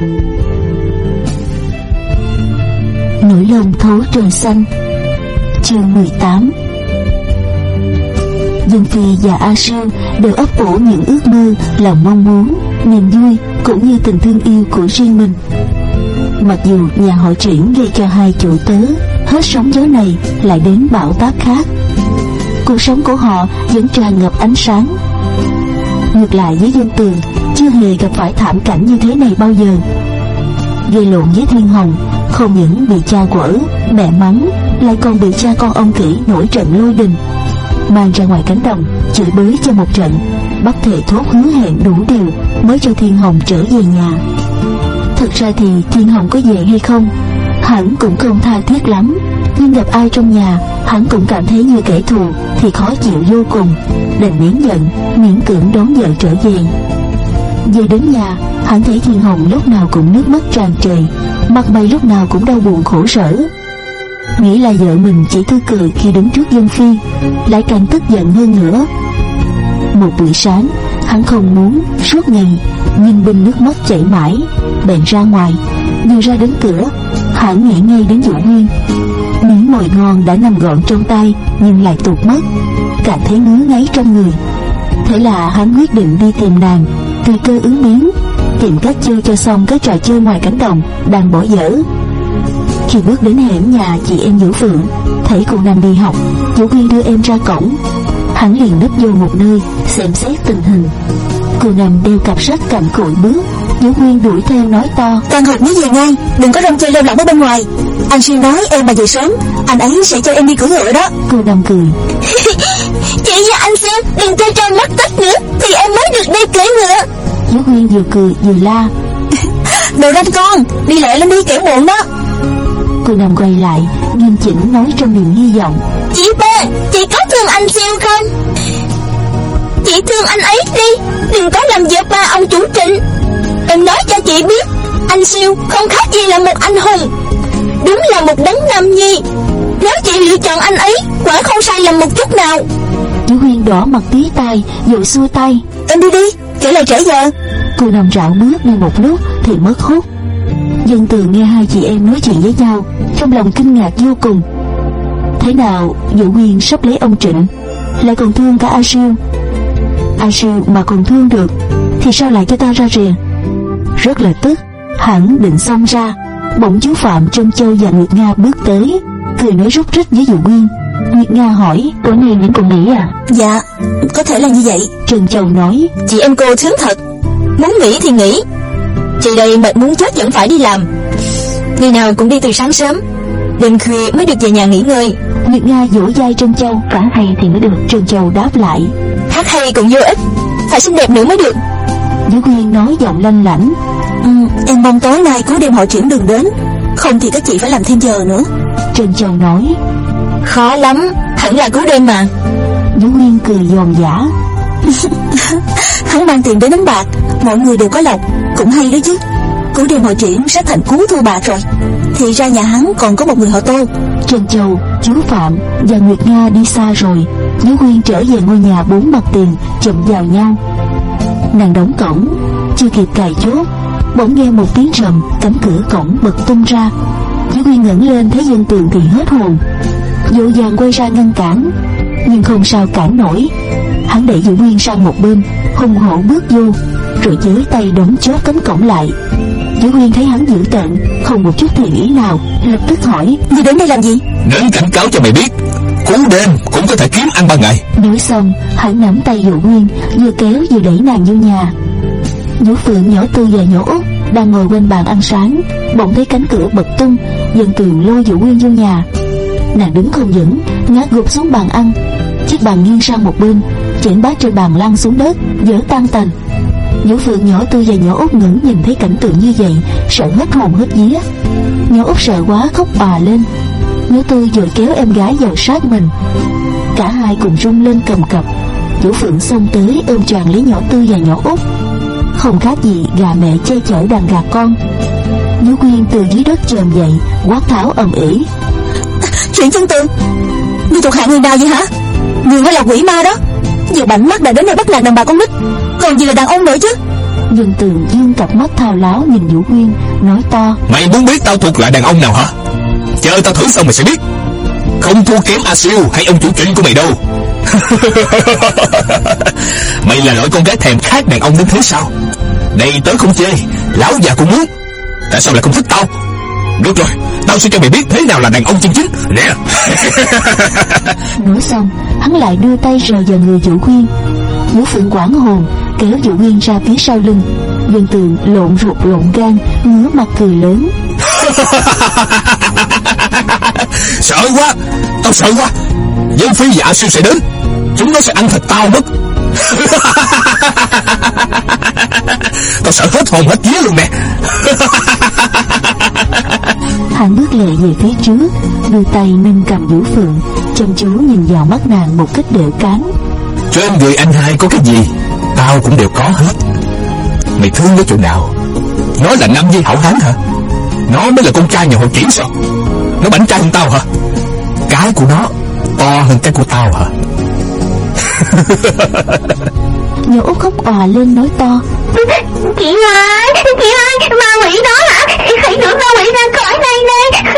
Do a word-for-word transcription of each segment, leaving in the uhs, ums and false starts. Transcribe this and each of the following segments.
Nỗi lòng thấu trời xanh. Chương mười tám. Dương Phi và A Sương đều ấp ủ những ước mơ, lòng mong muốn, niềm vui cũng như tình thương yêu của riêng mình. Mặc dù nhà họ Triển gây cho hai chủ tớ hết sóng gió này lại đến bão táp khác, cuộc sống của họ vẫn tràn ngập ánh sáng. Ngược lại với Dân Tường, chưa hề gặp phải thảm cảnh như thế này bao giờ. Gây lộn với Thiên Hồng, không những bị cha quở, mẹ mắng, lại còn bị cha con ông Kỷ nổi trận lôi đình, mang ra ngoài cánh đồng chửi bới cho một trận, bắt thề thốt hứa hẹn đủ điều mới cho Thiên Hồng trở về nhà. Thực ra thì Thiên Hồng có về hay không, hắn cũng không tha thiết lắm, nhưng gặp ai trong nhà hắn cũng cảm thấy như kẻ thù thì khó chịu vô cùng, đành nén giận miễn cưỡng đón vợ trở về. Về đến nhà, hắn thấy Thiên Hồng lúc nào cũng nước mắt tràn trề, mặt mày lúc nào cũng đau buồn khổ sở. Nghĩ là vợ mình chỉ tươi cười khi đứng trước Dân Phi, lại càng tức giận hơn nữa. Một buổi sáng, hắn không muốn suốt ngày nhìn bên nước mắt chảy mãi, bèn ra ngoài. Vừa ra đến cửa, hắn nghĩ ngay đến Vũ Huyên. Miếng mồi ngon đã nằm gọn trong tay nhưng lại tụt mất, cảm thấy ngứa ngáy trong người. Thế là hắn quyết định đi tìm nàng, tùy cơ ứng biến, tìm cách chơi cho xong các trò chơi ngoài cánh đồng đang bỏ dở. Khi bước đến hẻm nhà chị em Vũ Phượng, thấy cô Nam đi học, Vũ Huyên đưa em ra cổng. Hắn liền nấp vô một nơi xem xét tình hình. Cô Nam đeo cặp sách cặm cụi bước, Vũ Huyên đuổi theo nói to: "Tan học mới về ngay, đừng có rong chơi lêu lỏng ở bên ngoài. Anh Xuyên nói em mà về sớm, anh ấy sẽ cho em đi cưỡi ngựa đó." Cô Nam cười: "Chị và anh Xuyên đừng chơi trò mất tích nữa, thì em mới được đi cưỡi ngựa." Vũ Huyên vừa cười vừa la: "Đồ ranh con, đi lẹ lên đi kẻo muộn đó." Cô Nam quay lại nghiêm chỉnh nói trong niềm hy vọng: "Chị ba, chị có thương anh Siêu không? Chị thương anh ấy đi, đừng có làm vợ ba ông chủ Trịnh. Em nói cho chị biết, anh Siêu không khác gì là một anh hùng, đúng là một đấng nam nhi. Nếu chị lựa chọn anh ấy, quả không sai lầm một chút nào." Vũ Huyên đỏ mặt tía tai, vội xua tay: "Em đi đi, kể lại trễ giờ." Cô Nam rảo bước đi một lúc thì mất hút. Dân Tường nghe hai chị em nói chuyện với nhau, trong lòng kinh ngạc vô cùng. Thế nào Vũ Huyên sắp lấy ông Trịnh, lại còn thương cả A Siêu. A Siêu mà còn thương được thì sao lại cho ta ra rìa. Rất là tức, hắn định xông ra, bỗng chú Phạm, Trân Châu và Nguyệt Nga bước tới, cười nói rúc rích với Vũ Huyên. Nguyệt Nga hỏi: "Tối nay vẫn còn nghỉ à?" "Dạ, có thể là như vậy." Trân Châu nói: "Chị em cô sướng thật, muốn nghỉ thì nghỉ. Chị đây mệt muốn chết vẫn phải đi làm, ngày nào cũng đi từ sáng sớm, đêm khuya mới được về nhà nghỉ ngơi." Nguyệt Nga vỗ vai Trân Châu: "Phá hay thì mới được." Trân Châu đáp lại: "Hát hay cũng vô ích, phải xinh đẹp nữa mới được." Vũ Huyên nói giọng lanh lảnh: ừ, "Em mong tối nay cứu đêm họ Triển đừng đến, không thì các chị phải làm thêm giờ nữa." Trân Châu nói: "Khó lắm, hẳn là cứu đêm mà." Vũ Huyên cười giòn giả: "Hắn mang tiền đến đánh bạc, mọi người đều có lộc, cũng hay đó chứ. Cứu đêm họ Triển sẽ thành cú thua bạc rồi, thì ra nhà hắn còn có một người họ Tô." Trân Châu, chú Phạm và Nguyệt Nga đi xa rồi. Vũ Huyên trở về ngôi nhà bốn mặt tiền chụm vào nhau. Nàng đóng cổng, chưa kịp cài chốt, bỗng nghe một tiếng rầm, cánh cửa cổng bật tung ra. Vũ Huyên ngẩng lên thấy Dân Tường thì hết hồn, vội vàng quay ra ngăn cản, nhưng không sao cản nổi. Hắn đẩy Vũ Huyên sang một bên, hùng hổ bước vô, rồi với tay đóng chốt cánh cổng lại. Vũ Huyên thấy hắn dữ tợn, không một chút thiện ý nào, lập tức hỏi: "Ngươi đến đây làm gì?" "Đến cảnh cáo cho mày biết, cứu đêm cũng có thể kiếm ăn ban ngày." Nói xong, hắn nắm tay Vũ Huyên, vừa kéo vừa đẩy nàng vô nhà. Vũ Phượng, Nhỏ Tư và Nhỏ Út đang ngồi quanh bàn ăn sáng, bỗng thấy cánh cửa bật tung. Dân Tường lôi Vũ Huyên vô nhà. Nàng đứng không vững, ngã gục xuống bàn ăn. Chiếc bàn nghiêng sang một bên, chén bát trên bàn lăn xuống đất, vỡ tan tành. Vũ Phượng, Nhỏ Tư và Nhỏ Út ngẩng nhìn thấy cảnh tượng như vậy, sợ hết hồn hết vía. Nhỏ Út sợ quá khóc òa lên. Nhỏ Tư vội kéo em gái vào sát mình, cả hai cùng rung lên cầm cập. Vũ Phượng xông tới ôm choàng lấy Nhỏ Tư và Nhỏ Út, không khác gì gà mẹ che chở đàn gà con. Vũ Huyên từ dưới đất chồm dậy, quát tháo ầm ĩ: "Chuyện Chân Tường, ngươi thuộc hạ người nào vậy hả? Ngươi mới là quỷ ma đó, vừa bảnh mắt đã đến đây bắt nạt đàn bà con nít, còn gì là đàn ông nữa chứ?" Dân Tường dương cặp mắt thao láo nhìn Vũ Huyên, nói to: Mày muốn biết tao thuộc loại đàn ông nào hả? Chờ tao thử xong mày sẽ biết. Không thua kém A Siêu hay ông chủ Trịnh của mày đâu. Mày là loại con gái thèm khát đàn ông đến thế sao? Đây tớ không chê, lão già cũng muốn. Tại sao lại không thích tao? Được rồi, tao sẽ cho mày biết thế nào là đàn ông chân chính nè. Nói xong, hắn lại đưa tay sờ vào người Vũ Huyên. Vũ Phượng quảng hồn, kéo Vũ Huyên ra phía sau lưng. Dân Tường lộn ruột lộn gan, ngứa mặt cười lớn. Sợ quá, tao sợ quá. Dân Phi và A Siêu sẽ đến, chúng nó sẽ ăn thịt tao mất. Tao sợ hết hồn hết vía luôn nè. Hắn bước lẹ về phía trước, đưa tay nâng cầm Vũ Phượng, chăm chú nhìn vào mắt nàng một cách đỡ cán. Trên người anh hai có cái gì, tao cũng đều có hết. Mày thương nó chỗ nào? Nó là Nam Di Hảo Hán hả? Nó mới là con trai nhà họ Triển sao? Nó bảnh trai hơn tao hả? Cái của nó to hơn cái của tao hả? Nhỏ Út khóc òa lên nói to: Chị ơi, chị ơi, ma quỷ đó hả? Hãy đưa ma quỷ ra khỏi đây nè.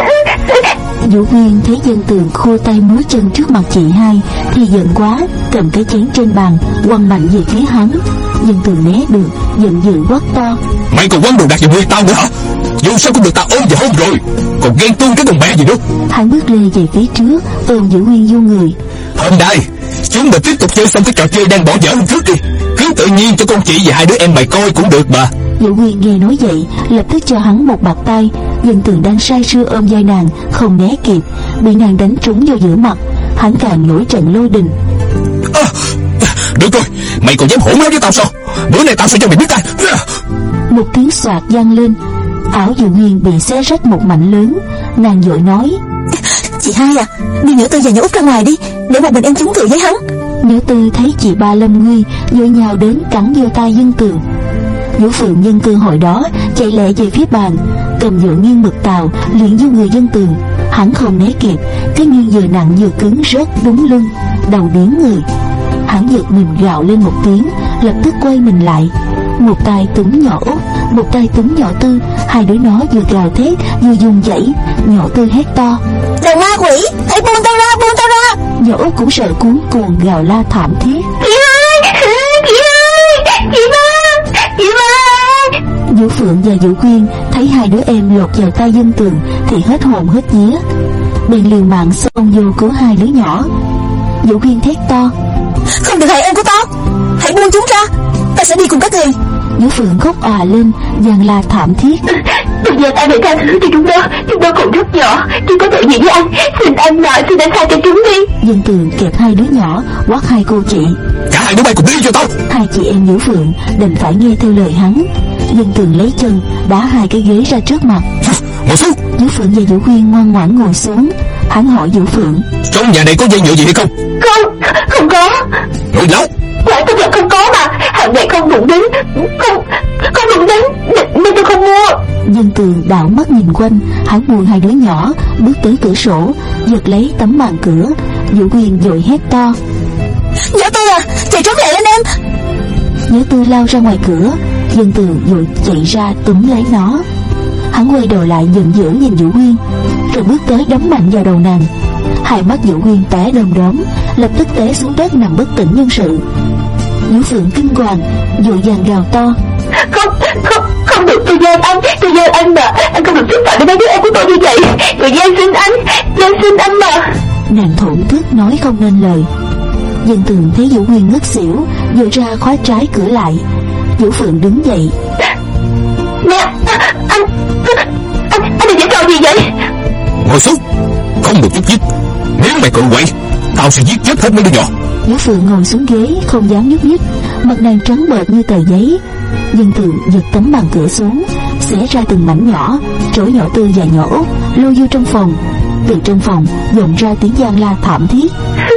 Vũ Huyên thấy Dân Tường khua tay múa chân trước mặt chị hai thì giận quá, cầm cái chén trên bàn quăng mạnh về phía hắn. Dân Tường né được, giận dữ quát to: Mày còn quăng đồ đạc vào người tao nữa hả? Dù sao cũng được tao ôm vào hôn rồi, còn ghen tuông cái con mẹ gì nữa. Hắn bước lê về phía trước, ôm Vũ Huyên vô người. Hôm nay chúng ta tiếp tục chơi xong cái trò chơi đang bỏ dở hôm trước đi. Cứ tự nhiên cho con chị và hai đứa em mày coi cũng được mà. Vũ Huyên nghe nói vậy, lập tức cho hắn một bạt tay. Dân Tường đang say sưa ôm vai nàng, không né kịp, bị nàng đánh trúng vào giữa mặt. Hắn càng nổi trận lôi đình. À, được rồi, mày còn dám hỗn láo với tao sao? Bữa nay tao sẽ cho mày biết tay. Một tiếng xoạt vang lên, áo Vũ Huyên bị xé rách một mảnh lớn. Nàng vội nói: Chị hai à, đi Nhữ Tư và Nhữ Út ra ngoài đi, để một mình em trúng cười với hắn. Nhữ Tư thấy chị ba Lâm Nguy vội nhào đến cắn vô tay Dân Tường. Vũ Phượng nhân cơ hội đó chạy lẹ về phía bàn, cầm dựa nghiêng mực tàu liền vô người Dân Tường. Hắn không né kịp, cái nghiêng vừa nặng vừa cứng rớt đúng lưng, đầu điếng người. Hắn giật mình gào lên một tiếng, lập tức quay mình lại. Một tay túm nhỏ Út, một tay túm nhỏ Tư. Hai đứa nó vừa gào thét vừa dùng dãy. Nhỏ Tư hét to: Đồ ma quỷ, hãy buông tao ra, buông tao ra. Nhỏ Út cũng sợ cuống cuồng gào la thảm thiết: Chị ơi, chị ơi, chị ba, chị ba. Vũ Phượng và Vũ Huyên thấy hai đứa em lột vào tay Dân Tường thì hết hồn hết vía, bèn liều mạng xông vô cứu hai đứa nhỏ. Vũ Huyên thét to: Không được hại em của tao, hãy buông chúng ra, ta sẽ đi cùng các người. Vũ Phượng khóc òa lên, giằng la thảm thiết: Bây giờ anh hãy tha thứ cho chúng nó, chúng nó còn rất nhỏ, chúng có tội gì với anh, xin anh nào, xin anh tha cho chúng đi. Dân Tường kẹp hai đứa nhỏ, quát hai cô chị: Cả hai đứa bay cùng đi cho tao. Hai chị em Vũ Phượng đành phải nghe theo lời hắn. Dân Tường lấy chân đá hai cái ghế ra trước mặt. Ngồi xuống. Vũ Phượng và Vũ Huyên ngoan ngoãn ngồi xuống. Hắn hỏi Vũ Phượng: Trong nhà này có dây nhựa gì hay không? Không, không có. Nói láo. Quả tôi là không có mà, hàng này không đụng đến, không, không đụng đến, nên tôi không mua. Dân Tường đảo mắt nhìn quanh, hắn buông hai đứa nhỏ, bước tới cửa sổ, giật lấy tấm màn cửa. Vũ Huyên vội hét to: Nhớ Tư à, chạy trốn lẹ lên em. Nhớ Tư lao ra ngoài cửa. Dân Tường vội chạy ra túm lấy nó. Hắn quay đầu lại giận dữ nhìn Vũ Huyên, rồi bước tới đấm mạnh vào đầu nàng. Hai mắt Vũ Huyên té đom đóm, lập tức té xuống đất nằm bất tỉnh nhân sự. Vũ Phượng kinh hoàng vội vàng gào to: Không, không, không được, tôi gian anh, tôi gian anh mà, anh không được xúc phạm đến mấy đứa em của tôi như vậy. Tôi gian xin anh, gian xin anh mà. Nàng thổn thức nói không nên lời. Dân Tường thấy Vũ Huyên ngất xỉu, vội ra khóa trái cửa lại. Vũ Phượng đứng dậy: Nè, anh, anh, anh định giở trò gì vậy? Ngồi xuống, không được chút giết. Nếu mày còn quậy, tao sẽ giết chết hết mấy đứa nhỏ. Vũ Phượng ngồi xuống ghế không dám nhúc nhích, mặt nàng trắng bệch như tờ giấy. Dân Tường giật tấm màn cửa xuống, xé ra từng mảnh nhỏ, trỗi nhỏ Tư và nhỏ Út lôi vô trong phòng. Từ trong phòng vọng ra tiếng giang la thảm thiết: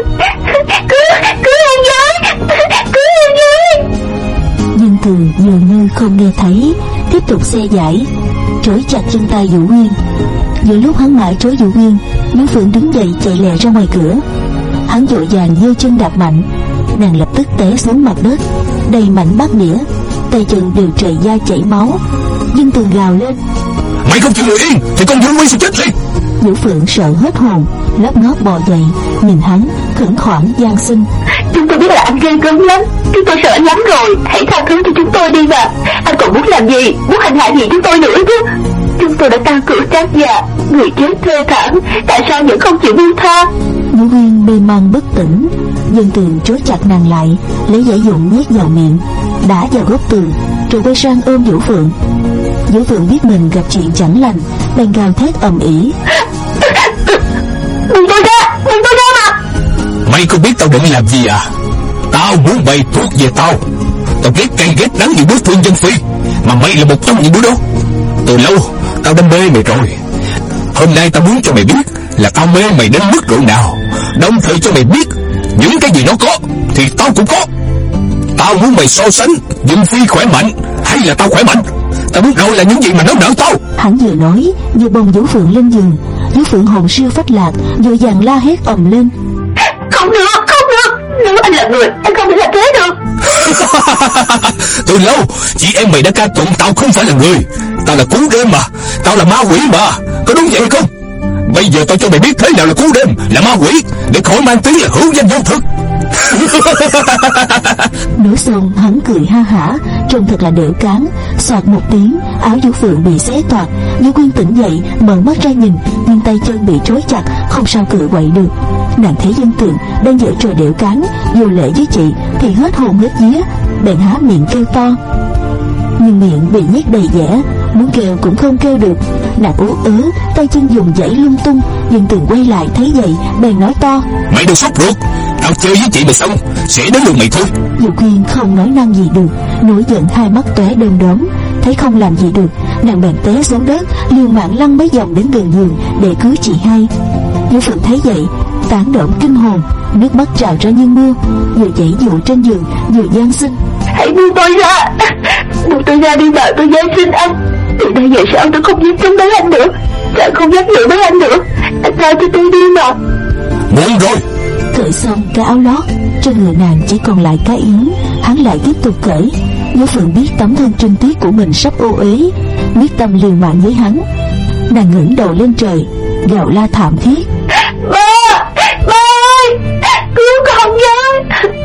Cứu, cứu em với, cứu em với. Dân Tường dường như không nghe thấy, tiếp tục xe giải, trói chặt chân tay Vũ Huyên. Giữa lúc hắn mãi trói Vũ Huyên, Vũ Phượng đứng dậy chạy lẹ ra ngoài cửa. Hắn vội vàng giơ chân đạp mạnh, nàng lập tức té xuống mặt đất, đầy mảnh bát đĩa. tay chân đều trầy da chảy máu. Dương Tường gào lên: Mày không chịu ngồi yên thì con Vũ Nguy sẽ chết liền. Vũ Phượng sợ hết hồn, lóp ngóp bò dậy, nhìn hắn khẩn khoản van xin: Chúng tôi biết là anh ghê gớm lắm, chúng tôi sợ anh lắm rồi, hãy tha thứ cho chúng tôi đi mà. Anh còn muốn làm gì, muốn hành hạ gì chúng tôi nữa chứ? Chúng tôi đã tăng cử trác già, người chết thê thảm, tại sao vẫn không chịu buông tha? Vũ Nguyên mê man bất tỉnh. Dương Tường trói chặt nàng lại, lấy dải dụng nhét vào miệng, đá vào góc tường, rồi quay sang ôm Vũ Phượng. Vũ Phượng biết mình gặp chuyện chẳng lành, bèn gào thét ầm ĩ: Buông tôi ra, buông tôi ra mà. Mày không biết tao định làm gì à? Tao muốn mày thuộc về tao. Tao ghét cay ghét đắng những đứa thương dân phi, mà mày là một trong những đứa đó. Từ lâu tao đã mê mày rồi. Hôm nay tao muốn cho mày biết là tao mê mày đến mức độ nào, đồng thời cho mày biết những cái gì nó có thì tao cũng có. Tao muốn mày so sánh Dân Phi khỏe mạnh hay là tao khỏe mạnh. Tao muốn đâu là những gì mà nó đỡ tao. Hắn vừa nói vừa bồng Vũ Phượng lên giường. Vũ Phượng hồn siêu phách lạc, vội vàng la hét ầm lên: Không được, không được, nếu anh là người, anh không thể làm thế được. Từ lâu chị em mày đã ca tụng tao không phải là người. Tao là cú đêm mà, tao là ma quỷ mà, có đúng vậy không? Bây giờ tao cho mày biết thế nào là cú đêm, là ma quỷ, để khỏi mang tiếng là hữu danh vô thực. Nói xong hắn cười ha hả, trông thật là đểu cán. Xoạt một tiếng, áo Vũ Phượng bị xé toạc. Vũ Quyên tỉnh dậy, mở mắt ra nhìn, nhưng tay chân bị trói chặt, không sao cự quậy được. Nàng thấy Dương Tường đang giở trò đểu cán vô lễ với chị thì hết hồn hết vía, bèn há miệng kêu to. Nhưng miệng bị nhét đầy dẻ, muốn kêu cũng không kêu được. Nàng ú ớ, tay chân dùng dãy lung tung. Dương Tường quay lại thấy vậy, bèn nói to: Mày đừng sốt ruột, tao chơi với chị mày xong sẽ đến lượt mày thôi. Vũ Quyên không nói năng gì được, nổi giận hai mắt tóe đom đóm. Thấy không làm gì được, nàng bèn té xuống đất, liều mạng lăn mấy vòng đến gần giường để cứu chị hai. Vũ Phượng thấy vậy, tán đổm kinh hồn, nước mắt trào ra như mưa, vừa giãy dụa trên giường vừa van xin: Hãy buông tôi ra, buông tôi ra đi mà, tôi van xin anh. Từ đây về sau tôi không dám chống đối anh nữa, tôi không dám giữ với anh nữa. Anh tha cho tôi đi mà. Muộn rồi. Cởi xong cái áo lót, trên người nàng chỉ còn lại cái yếm. Hắn lại tiếp tục cởi. Vũ Phượng biết tấm thân trinh tiết của mình sắp ô uế, quyết tâm liều mạng với hắn. Nàng ngẩng đầu lên trời, gào la thảm thiết: Ba, ba ơi, cứu con với.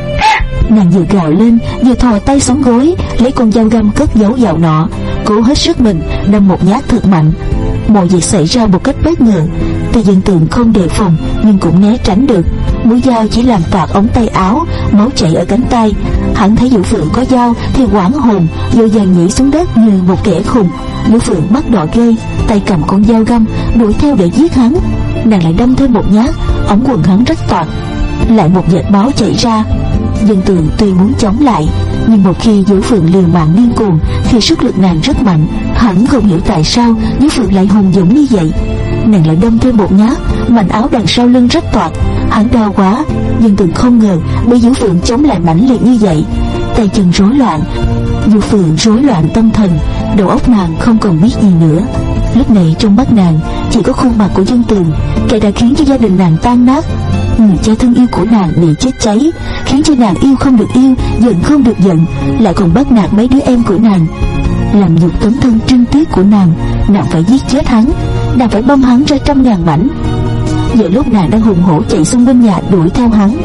Nàng vừa gào lên vừa thò tay xuống gối, lấy con dao găm cất giấu vào nọ, cố hết sức mình đâm một nhát thật mạnh. Mọi việc xảy ra một cách bất ngờ. Tuy Dương Tường không đề phòng nhưng cũng né tránh được. Mũi dao chỉ làm toạc ống tay áo, máu chảy ở cánh tay. Hắn thấy Vũ Phượng có dao thì hoảng hồn, vội vàng nhảy xuống đất như một kẻ khùng. Vũ Phượng mắt đỏ ghê, tay cầm con dao găm đuổi theo để giết hắn. Nàng lại đâm thêm một nhát, ống quần hắn rách toạc, lại một vệt máu chảy ra. Dương Tường tuy muốn chống lại, nhưng một khi Vũ Phượng liều mạng điên cuồng thì sức lực nàng rất mạnh. Hắn không hiểu tại sao Vũ Phượng lại hùng dũng như vậy. Nàng lại đâm thêm một nhát, mảnh áo đằng sau lưng rách toạc. Hắn đau quá. Dương Tường không ngờ bị Vũ Phượng chống lại mãnh liệt như vậy, tay chân rối loạn. Vũ Phượng rối loạn tâm thần, đầu óc nàng không còn biết gì nữa. Lúc này trong mắt nàng chỉ có khuôn mặt của Dương Tường, kẻ đã khiến cho gia đình nàng tan nát. Người cha thân yêu của nàng bị chết cháy, khiến cho nàng yêu không được yêu, giận không được giận, lại còn bắt nạt mấy đứa em của nàng, làm nhục tấm thân trinh tiết của nàng. Nàng phải giết chết hắn, nàng phải băm hắn ra trăm ngàn mảnh. Giờ lúc nàng đang hùng hổ chạy xung quanh nhà đuổi theo hắn,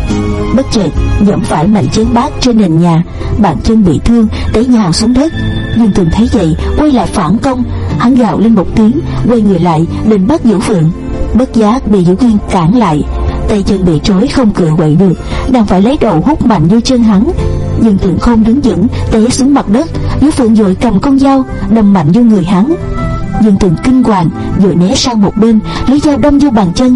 bất chợt giẫm phải mạnh chén bát trên nền nhà, bàn chân bị thương té nhào xuống đất. Dương Tường thấy vậy quay lại phản công. Hắn gào lên một tiếng, quay người lại định bắt Vũ Phượng, bất giác bị Vũ Quyên cản lại. Tay chân bị trói không cựa quậy được, nàng phải lấy đầu hút mạnh vô chân hắn. Dương Tường không đứng vững, té xuống mặt đất. Vũ Phượng vội cầm con dao đâm mạnh vô người hắn. Dương Tường kinh hoàng vội né sang một bên, lấy dao đâm vô bàn chân.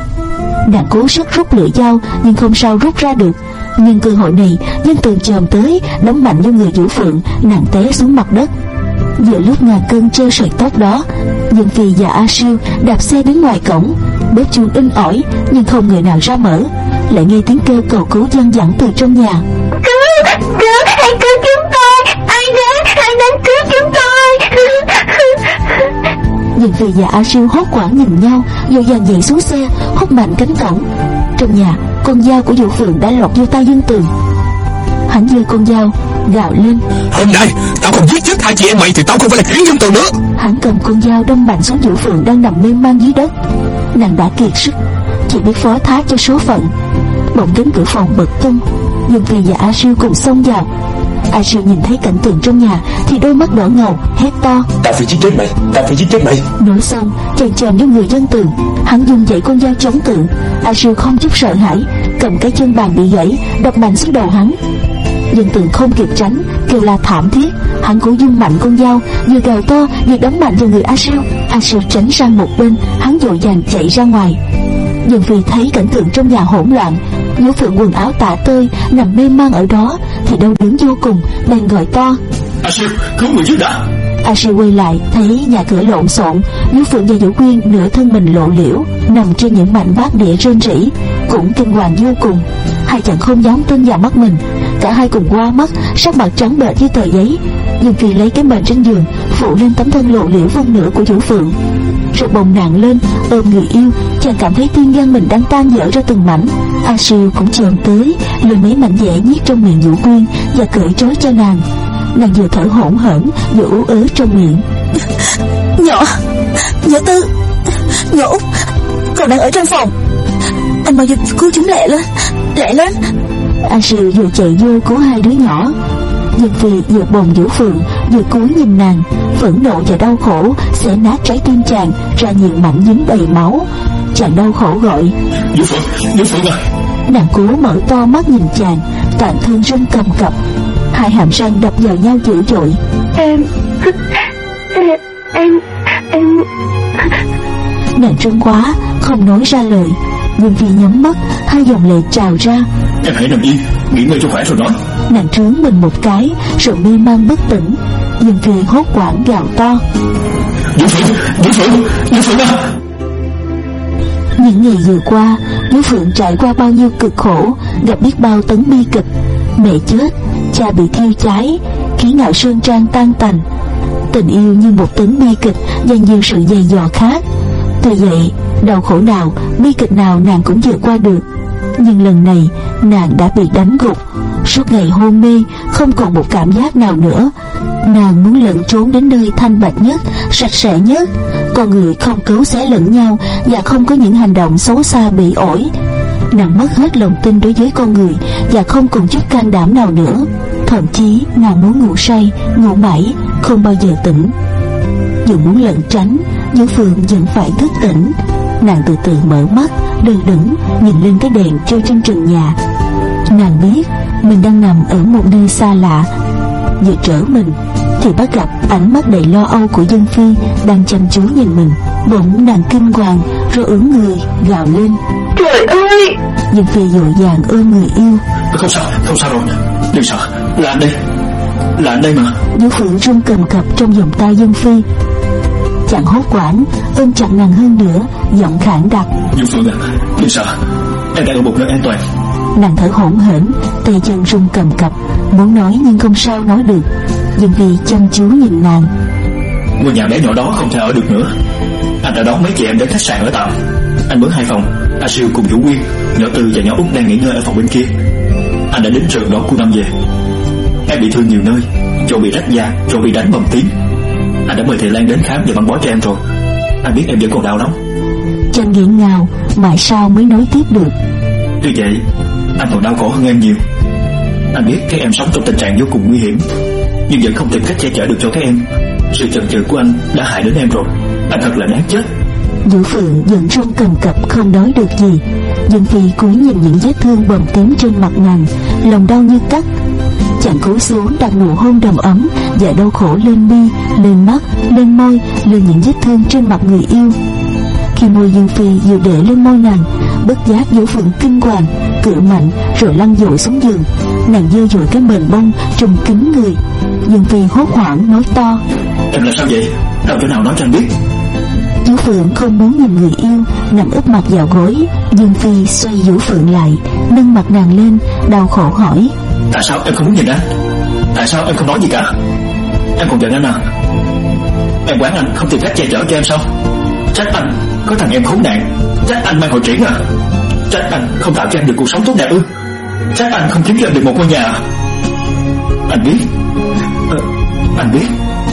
Nàng cố sức rút lưỡi dao nhưng không sao rút ra được. Nhưng cơ hội này Dương Tường chồm tới, đấm mạnh vô người Vũ Phượng, nàng té xuống mặt đất. Giữa lúc ngàn cân treo sợi tóc đó, Dương Phi và A Siêu đạp xe đến ngoài cổng. Bếp chuông in ỏi nhưng không người nào ra mở. Lại nghe tiếng kêu cầu cứu vang vẳng từ trong nhà: Cứu, cứu, hãy cứu chúng tôi, ai đến, ai đến cứu chúng tôi. Dương Phi và A Siêu hốt hoảng nhìn nhau, vội vàng nhảy xuống xe, hút mạnh cánh cổng. Trong nhà, con dao của Vũ Phượng đã lọt vô tay Dương Tường. Hắn giơ con dao gào lên: Hôm nay tao không giết chết hai chị em mày thì tao không phải là Chuyển Dương Từ nữa. Hắn cầm con dao đâm mạnh xuống Vũ Phượng đang nằm mê man dưới đất. Nàng đã kiệt sức, chỉ biết phó thác cho số phận. Bỗng cánh cửa phòng bật tung, Dương Phi và A Siêu cùng xông vào. A Siêu nhìn thấy cảnh tượng trong nhà thì đôi mắt đỏ ngầu, hét to: Tao phải giết chết mày, tao phải giết chết mày. Nói xong chàng chàng như người dân tường, hắn dùng dãy con dao chống cự. A Siêu không chút sợ hãi, cầm cái chân bàn bị gãy đập mạnh xuống đầu hắn. Dân tường không kịp tránh, kêu la thảm thiết. Hắn cố dung mạnh con dao, vừa gào to vừa đấm mạnh vào người A Siêu. A Siêu tránh sang một bên, hắn vội vàng chạy ra ngoài. Dương Phi thấy cảnh tượng trong nhà hỗn loạn, Vũ Phượng quần áo tả tơi nằm mê man ở đó thì đau đớn vô cùng, bèn gọi to: A Siêu, cứu người trước đã. A Siêu quay lại thấy nhà cửa lộn xộn, Vũ Phượng và Vũ Quyên nửa thân mình lộ liễu nằm trên những mảnh bát đĩa rên rỉ, cũng kinh hoàng vô cùng. Hai chàng không dám tin vào mắt mình, cả hai cùng qua mắt, sắc mặt trắng bệch như tờ giấy. Dương Phi lấy cái mền trên giường phủ lên tấm thân lộ liễu phân nửa của Vũ Phượng, rồi bồng nàng lên ôm người yêu. Chàng cảm thấy tim gan mình đang tan vỡ ra từng mảnh. A Siêu cũng chồm tới lôi mấy mảnh dẻ nhét trong miệng Vũ Quyên và cởi trói cho nàng. Nàng vừa thở hổn hển vừa ú ớ trong miệng: Nhỏ, nhỏ Tư, nhỏ Út còn đang ở trong phòng, anh mau giúp cứu chúng lẹ lên, lẹ lên. A Siêu vừa chạy vô cứu hai đứa nhỏ. Dương Phi vừa bồng Vũ Phượng vừa cúi nhìn nàng, phẫn nộ và đau khổ xé nát trái tim chàng ra nhiều mảnh dính đầy máu. Chàng đau khổ gọi: Vũ Phượng, Vũ Phượng à. Nàng cố mở to mắt nhìn chàng, toàn thân run cầm cập, hai hàm răng đập vào nhau dữ dội. Em, em, em, em. Nàng run quá không nói ra lời. Dương Phi nhắm mắt, hai dòng lệ trào ra. Em hãy nằm yên, nghỉ ngơi cho khỏe rồi nói. Nàng trướng mình một cái rồi mê man bất tỉnh. Dương Phi hốt hoảng gào to: Vũ Phượng, Vũ Phượng, Vũ Phượng à. Những ngày vừa qua, Vũ Phượng trải qua bao nhiêu cực khổ, gặp biết bao tấn bi kịch. Mẹ chết, cha bị thiêu cháy, khí ngạo sơn trang tan tành. Tình yêu như một tấn bi kịch và nhiều sự dày dò khác. Tuy vậy, đau khổ nào, bi kịch nào nàng cũng vượt qua được. Nhưng lần này nàng đã bị đánh gục, suốt ngày hôn mê, không còn một cảm giác nào nữa. Nàng muốn lẩn trốn đến nơi thanh bạch nhất, sạch sẽ nhất. Con người không cấu xé lẫn nhau và không có những hành động xấu xa bỉ ổi. Nàng mất hết lòng tin đối với con người và không còn chút can đảm nào nữa. Thậm chí nàng muốn ngủ say, ngủ mãi, không bao giờ tỉnh. Dù muốn lẩn tránh, Vũ Phượng vẫn phải thức tỉnh. Nàng từ từ mở mắt, đờ đẫn nhìn lên cái đèn treo trên trần nhà. Nàng biết mình đang nằm ở một nơi xa lạ. Vừa trở mình thì bắt gặp ánh mắt đầy lo âu của Dương Phi đang chăm chú nhìn mình. Bỗng nàng kinh hoàng rồi ưỡn người gào lên: Trời ơi! Dương Phi vội vàng ôm người yêu. Không sao, không sao rồi, đừng sợ, là anh đây, là anh đây mà. Vũ Phượng run cầm cập trong vòng tay Dương Phi. Chàng hốt hoảng ôm chặt nàng hơn nữa, giọng khản đặc: Vũ Phượng à, đừng sợ, em đang ở một nơi an toàn. Nàng thở hổn hển, tay chân run cầm cập, muốn nói nhưng không sao nói được. Dương Phi chăm chú nhìn nàng. Ngôi nhà bé nhỏ đó không thể ở được nữa. Anh đã đón mấy chị em đến khách sạn ở tạm. Anh mướn hai phòng. A Siêu cùng Vũ Quyên, nhỏ Tư và nhỏ Út đang nghỉ ngơi ở phòng bên kia. Anh đã đến trường đón cô Năm về. Em bị thương nhiều nơi, chỗ bị rách da, chỗ bị đánh bầm tím. Anh đã mời thầy Lan đến khám và băng bó cho em rồi. Anh biết em vẫn còn đau lắm. Chàng nghẹn ngào, mãi sau mới nói tiếp được: Tuy vậy, anh còn đau khổ hơn em nhiều. Anh biết các em sống trong tình trạng vô cùng nguy hiểm, nhưng vẫn không tìm cách che chở được cho các em. Sự chần chừ của anh đã hại đến em rồi. Anh thật là đáng chết. Vũ Phượng vẫn run cầm cập không nói được gì. Dương Phi cúi nhìn những vết thương bầm tím trên mặt nàng, lòng đau như cắt. Chàng cúi xuống đặt nụ hôn đầm ấm và đau khổ lên mi, lên mắt, lên môi, lên những vết thương trên mặt người yêu. Khi môi Dương Phi vừa để lên môi nàng, bất giác Vũ Phượng kinh hoàng, cựa mạnh rồi lăn dội xuống giường. Nàng dơ dội cái mền bông trùm kín người. Dương Phi hốt hoảng nói to: Em là sao vậy? Đau chỗ nào nói cho anh biết. Vũ Phượng không muốn nhìn người yêu nằm úp mặt vào gối. Dương Phi xoay Vũ Phượng lại, nâng mặt nàng lên, đau khổ hỏi: Tại sao em không muốn nhìn anh? Tại sao em không nói gì cả? Em còn giận anh à? Em quán anh không tìm cách che chở cho em sao? Trách anh có thằng em khốn nạn, trách anh mang hội triển à? Trách anh không tạo cho em được cuộc sống tốt đẹp ư? Trách anh không kiếm cho em được một ngôi nhà à? Anh biết Anh biết,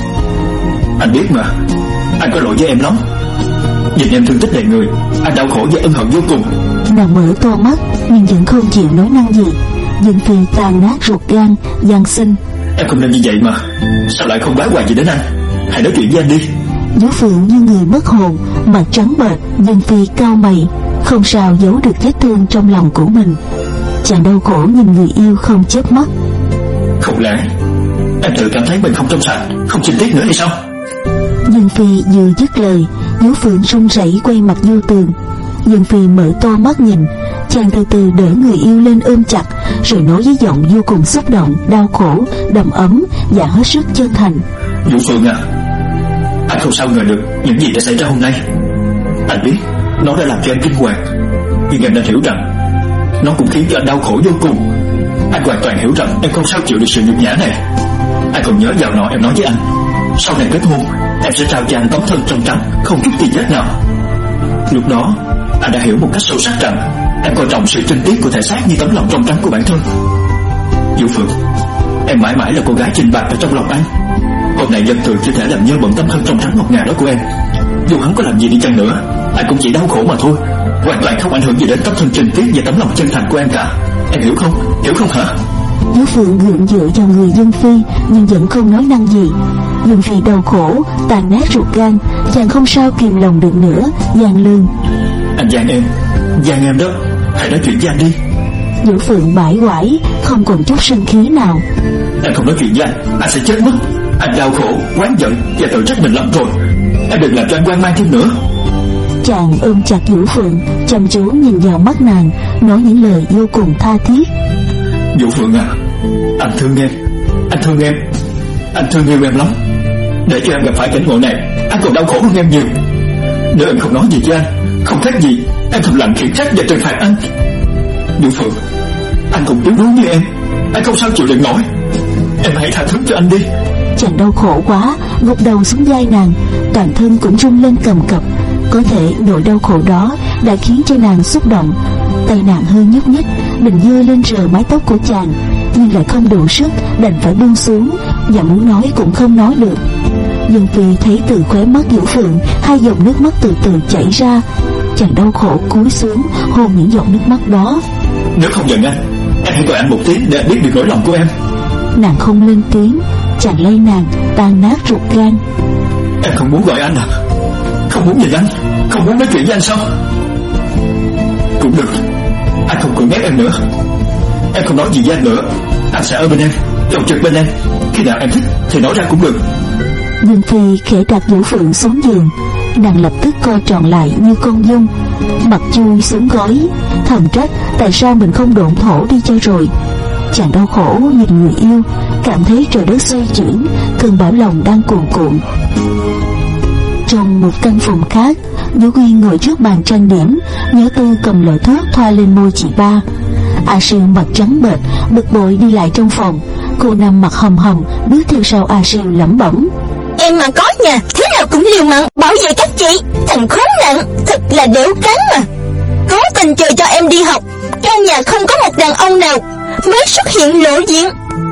anh biết mà. Anh có lỗi với em lắm. Nhìn em thương tích đầy người, anh đau khổ và ân hận vô cùng. Nàng mở to mắt nhưng vẫn không chịu nói năng gì. Dương Phi tan nát ruột gan, van xin: Em không nên như vậy mà. Sao lại không báo hoài gì đến anh? Hãy nói chuyện với anh đi. Vũ Phượng như người mất hồn, mặt trắng bệch. Dương Phi cau mày, không sao giấu được vết thương trong lòng của mình. Chàng đau khổ nhìn người yêu không chớp mắt. Không lẽ em tự cảm thấy mình không trong sạch, không chinh tiết nữa hay sao? Dương Phi vừa dứt lời, Vũ Phượng run rẩy quay mặt vô tường. Dương Phi mở to mắt nhìn. Chàng từ từ đỡ người yêu lên ôm chặt, rồi nói với giọng vô cùng xúc động, đau khổ, đầm ấm và hết sức chân thành: Vũ Phượng à, anh không sao ngờ được những gì đã xảy ra hôm nay. Anh biết nó đã làm cho em kinh hoàng, nhưng em đã hiểu rằng nó cũng khiến cho anh đau khổ vô cùng. Anh hoàn toàn hiểu rằng em không sao chịu được sự nhục nhã này. Anh còn nhớ vào nọ em nói với anh, sau này kết hôn em sẽ trao cho anh tấm thân trong trắng, không chút tì vết nào. Lúc đó anh đã hiểu một cách sâu sắc rằng em coi trọng sự trinh tiết của thể xác như tấm lòng trong trắng của bản thân. Vũ Phượng, em mãi mãi là cô gái trình bạch ở trong lòng anh. Hôm nay dân thường chưa thể làm nhơ bận tấm thân trong trắng ngọt ngào đó của em. Dù hắn có làm gì đi chăng nữa, anh cũng chỉ đau khổ mà thôi, hoàn toàn không ảnh hưởng gì đến tấm thân trình tiết và tấm lòng chân thành của em cả. Em hiểu không? Hiểu không hả? Vũ Phượng gượng dựa vào người Dương Phi nhưng vẫn không nói năng gì. Dương Phi đau khổ, tàn nát ruột gan, chàng không sao kìm lòng được nữa, van lương: Anh gian em, gian em đó, hãy nói chuyện với anh đi. Vũ Phượng bãi quải, không còn chút sinh khí nào. Em không nói chuyện với anh, anh sẽ chết mất. Anh đau khổ, oán giận và tự trách mình lắm rồi. Em đừng làm cho anh hoang mang thêm nữa. Chàng ôm chặt Vũ Phượng, chăm chú nhìn vào mắt nàng, nói những lời vô cùng tha thiết: Vũ Phượng à, anh thương em, anh thương em, anh thương yêu em lắm. Để cho em gặp phải cảnh ngộ này, anh còn đau khổ hơn em nhiều. Nếu em không nói gì với anh, không khác gì em thầm lặng khiển trách và trừng phạt anh. Vũ Phượng, anh cũng yếu đuối như em, anh không sao chịu đựng nổi. Em hãy tha thứ cho anh đi. Chàng đau khổ quá, gục đầu xuống vai nàng, toàn thân cũng rung lên cầm cập. Có thể nỗi đau khổ đó đã khiến cho nàng xúc động. Tay nàng hơi nhúc nhích, định giơ lên rờ mái tóc của chàng, nhưng lại không đủ sức, đành phải buông xuống, và muốn nói cũng không nói được. Dương Phi thấy từ khóe mắt Vũ Phượng hai dòng nước mắt từ từ chảy ra. Chàng đau khổ cúi xuống hôn những giọt nước mắt đó. Nếu không giận anh, em hãy gọi anh một tiếng để anh biết được nỗi lòng của em. Nàng không lên tiếng. Chàng lay nàng, tan nát ruột gan: Em không muốn gọi anh à? Không muốn nhìn anh, không muốn nói chuyện với anh sao? Cũng được, anh không còn ghét em nữa. Em không nói gì với anh nữa, anh sẽ ở bên em, chồng chực bên em. Khi nào em thích thì nói ra cũng được. Dương Phi khẽ đặt Vũ Phượng xuống giường. Nàng lập tức co tròn lại như con dung, mặt chui xuống gối, thầm trách tại sao mình không độn thổ đi cho rồi. Chàng đau khổ nhìn người yêu, cảm thấy trời đất xoay chuyển, cơn bão lòng đang cuồn cuộn. Trong một căn phòng khác, Vũ Quyên ngồi trước bàn trang điểm, Nhớ Tư cầm lọ thuốc thoa lên môi chị ba. A Siêu mặt trắng bệch, bực bội đi lại trong phòng. Cô nằm mặt hầm hầm bước theo sau A Siêu lẩm bẩm: Em mà có nhà, thế nào cũng liều mạng bảo vệ các chị. Thằng khốn nạn, thật là đểu cắn mà. Cố tình chờ cho em đi học, trong nhà không có một đàn ông nào mới xuất hiện lộ diện.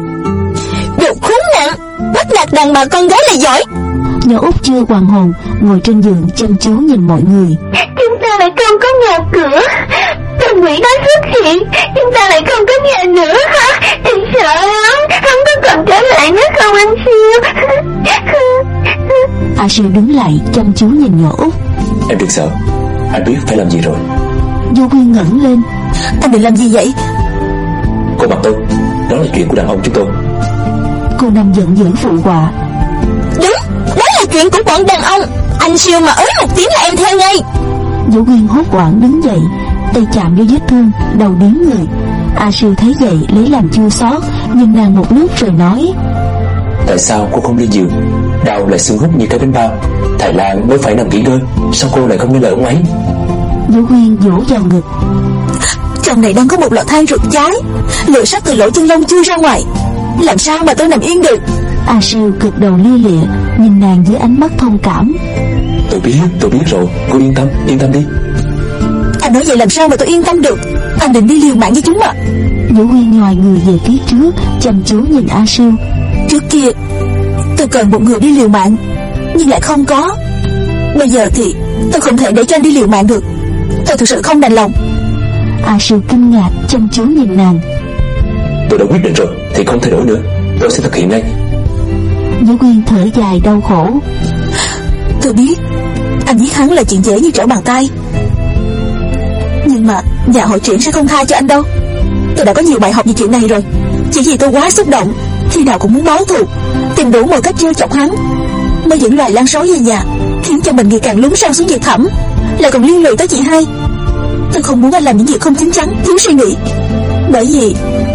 Đồ khốn nạn, bắt nạt đàn bà con gái là giỏi. Nhỏ Út chưa hoàn hồn, ngồi trên giường chăm chú nhìn mọi người. Chúng ta lại không có nhà cửa, thần quỷ đó xuất hiện, chúng ta lại không có nhà nữa hả? Em sợ lắm, không có còn trở lại nữa không anh Siêu? A Siêu đứng lại chăm chú nhìn nhỏ Út. Em đừng sợ, anh biết phải làm gì rồi. Vô Quyên ngẩng lên: Anh định làm gì vậy? Cô Mặt Tư, đó là chuyện của đàn ông chúng tôi. Cô Năm giận dữ phụ họa: Đúng, đó là chuyện của bọn đàn ông. Anh Siêu mà ới một tiếng là em theo ngay. Vũ Quyên hốt hoảng đứng dậy, tay chạm vô vết thương, đầu điếng người. A Siêu thấy vậy lấy làm chua xót, nhìn nàng một lúc rồi nói: Tại sao cô không lên giường? Đau lại xương hút như cái bánh bao. Thầy Lan mới phải nằm nghỉ ngơi, sao cô lại không nghe lời ông ấy? Vũ Quyên vỗ vào ngực: Trong này đang có một lọ than ruột trái, lửa sắp từ lỗ chân lông chui ra ngoài, làm sao mà tôi nằm yên được? A Siêu cực đầu lia lịa nhìn nàng với ánh mắt thông cảm: Tôi biết, tôi biết rồi, cô yên tâm, yên tâm đi. Anh nói vậy làm sao mà tôi yên tâm được? Anh định đi liều mạng với chúng mà. Vũ Quyên nhòi người về phía trước, chăm chú nhìn A Siêu: Trước kia Tôi cần một người đi liều mạng, nhưng lại không có. Bây giờ thì tôi không thể để cho anh đi liều mạng được. Tôi thực sự không đành lòng. A Siêu kinh ngạc chăm chú nhìn nàng. Tôi đã quyết định rồi thì không thay đổi nữa. Tôi sẽ thực hiện ngay. Nhớ Quyên thở dài đau khổ. Tôi biết anh giết hắn là chuyện dễ như trở bàn tay, nhưng mà nhà hội trưởng sẽ không tha cho anh đâu. Tôi đã có nhiều bài học về chuyện này rồi. Chỉ vì tôi quá xúc động, khi nào cũng muốn báo thù, tìm đủ mọi cách trêu chọc hắn, mới dẫn loài lan sói về nhà, khiến cho mình ngày càng lún sâu xuống vực thẳm, lại còn liên lụy tới chị hai. Tôi không muốn anh làm những việc không chín chắn, thiếu suy nghĩ. Bởi vì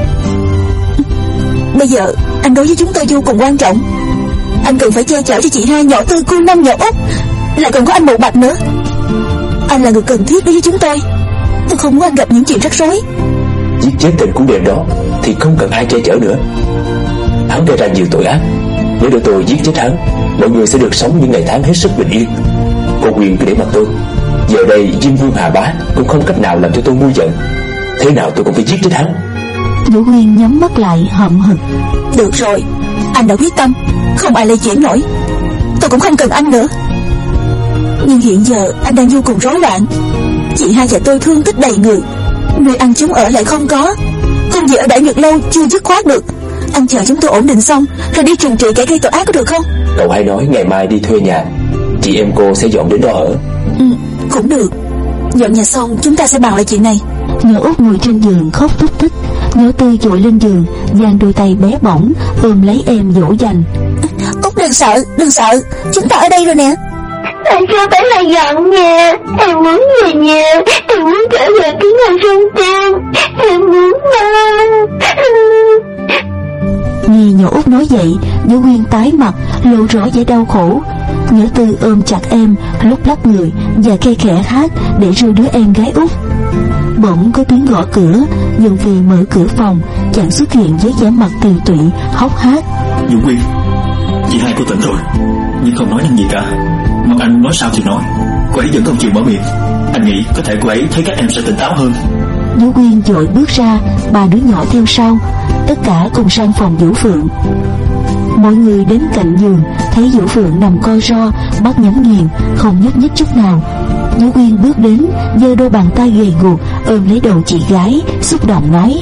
bây giờ anh đối với chúng tôi vô cùng quan trọng. Anh cần phải che chở cho chị hai, nhỏ Tư, cô Năm, nhỏ Út, lại còn có anh Mộ Bạch nữa. Anh là người cần thiết đối với chúng tôi. Tôi không muốn anh gặp những chuyện rắc rối. Giết chết tên cú đêm đó thì không cần ai che chở nữa. Hắn gây ra nhiều tội ác. Nếu để tôi giết chết hắn, mọi người sẽ được sống những ngày tháng hết sức bình yên. Cô Quyên cứ để mặc tôi. Giờ đây Diêm Vương Hà Bá cũng không cách nào làm cho tôi nguôi giận. Thế nào tôi cũng phải giết chết hắn. Nhữ Quyên nhắm mắt lại hậm hực. Được rồi, anh đã quyết tâm, không ai lay chuyển nổi. Tôi cũng không cần anh nữa. Nhưng hiện giờ anh đang vô cùng rối loạn. Chị hai và tôi thương tích đầy người, nơi ăn chúng ở lại không có. Công việc ở Đại Nhật Lâu chưa dứt khoát được. Anh chờ chúng tôi ổn định xong rồi đi trừng trị kẻ gây tội ác có được không? Cậu hay nói ngày mai đi thuê nhà, chị em cô sẽ dọn đến đó ở. Ừ, cũng được. Dọn nhà xong chúng ta sẽ bàn lại chuyện này. Nhỏ Út ngồi trên giường khóc thúc thích. Nhỏ Tư dội lên giường, giang đôi tay bé bỏng ôm lấy em dỗ dành. Út đừng sợ, đừng sợ, chúng ta ở đây rồi nè. Tại sao phải là dọn nhà? Em muốn về nhà. Em muốn trở về cái nhà Sơn Trang. Em muốn ba. Nghe nhỏ Út nói vậy, Nhớ Quyên tái mặt, lộ rõ vẻ đau khổ. Nhớ Tư ôm chặt em, lúc lắc người và khe khẽ hát để ru đứa em gái Út. Bỗng có tiếng gõ cửa. Dương Phi mở cửa phòng, chàng xuất hiện với vẻ mặt tiều tụy, hốc hác. Dũng Quyên, chị hai cô tỉnh rồi, nhưng không nói năng gì cả. Mặc anh nói sao thì nói, cô ấy vẫn không chịu mở miệng. Anh nghĩ có thể cô ấy thấy các em sẽ tỉnh táo hơn. Nhớ Quyên vội bước ra, ba đứa nhỏ theo sau. Tất cả cùng sang phòng Vũ Phượng. Mọi người đến cạnh giường, thấy Vũ Phượng nằm co ro, mắt nhắm nghiền, không nhúc nhích chút nào. Nhớ Quyên bước đến, giơ đôi bàn tay gầy guộc ôm lấy đầu chị gái, xúc động nói: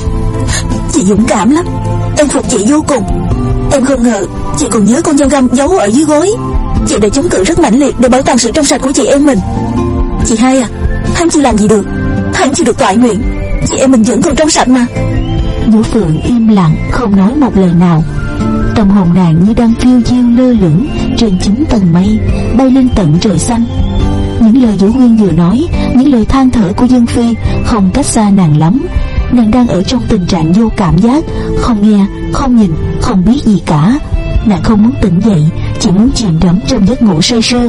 Chị dũng cảm lắm, em phục chị vô cùng. Em không ngờ chị còn nhớ con dao găm giấu ở dưới gối. Chị đã chống cự rất mãnh liệt để bảo toàn sự trong sạch của chị em mình. Chị hai à, hắn chưa làm gì được, hắn chưa được toại nguyện. Chị em mình vẫn còn trong sạch mà. Vũ Phượng im lặng không nói một lời nào. Tâm hồn nàng như đang phiêu diêu lơ lửng trên chín tầng mây, bay lên tận trời xanh. Những lời Vũ Quyên vừa nói, những lời than thở của Dương Phi không cách xa nàng lắm. Nàng đang ở trong tình trạng vô cảm giác, không nghe, không nhìn, không biết gì cả. Nàng không muốn tỉnh dậy, chỉ muốn chìm đắm trong giấc ngủ say sưa.